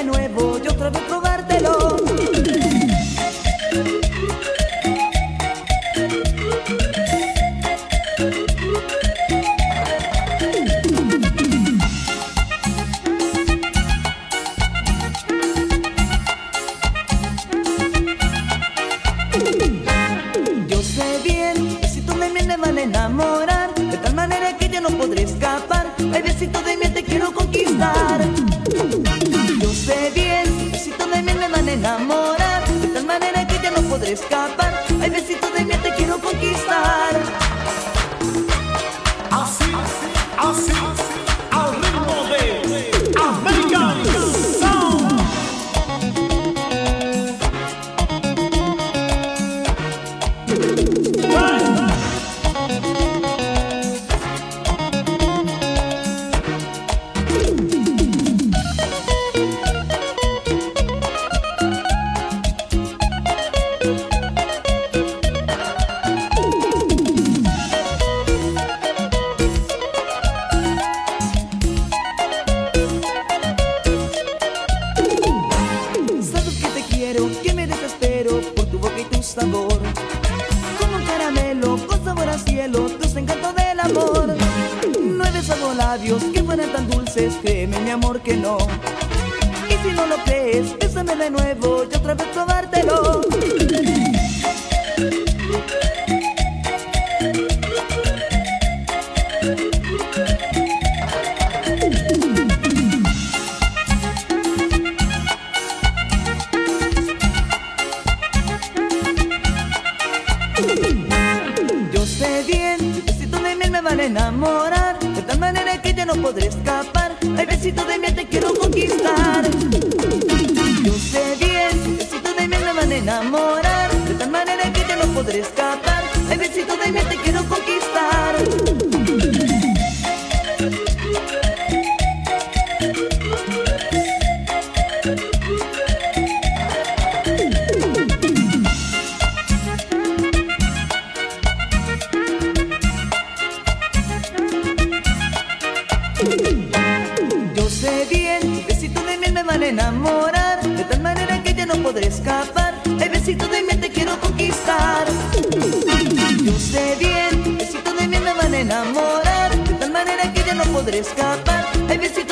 de nuevo y otra vez probártelo. Yo sé bien, besitos de miel me van a enamorar, de tal manera que ya no podré escapar. Ay, besitos de miel te quiero conquistar. Yo sé bien, besitos de miel me van a enamorar, de tal manera que ya no podré escapar. Ay, besitos de miel te quiero conquistar. Así, así, al ritmo de American Sound. Sabes que te quiero, que me desespero por tu boca y tu sabor. Como un caramelo con sabor a cielo, dulce encanto del amor. 9 sabor labios que fueran tan dulces, créeme mi amor que no. Y si no lo crees, bésame de nuevo y otra vez probártelo. Yo sé bien, besitos de miel me van a enamorar, de tal manera que ya no podré escapar. Ay, besitos de miel te quiero conquistar. Yo sé bien, besitos de miel me van a enamorar, de tal manera que ya no podré escapar. Ay, besitos de miel te quiero conquistar. Yo sé bien, besitos de miel me van a enamorar, de tal manera que ya no podré escapar. Ay, besitos de miel te quiero conquistar. Yo sé bien, besitos de miel me van a enamorar, de tal manera que ya no podré escapar. Ay, besitos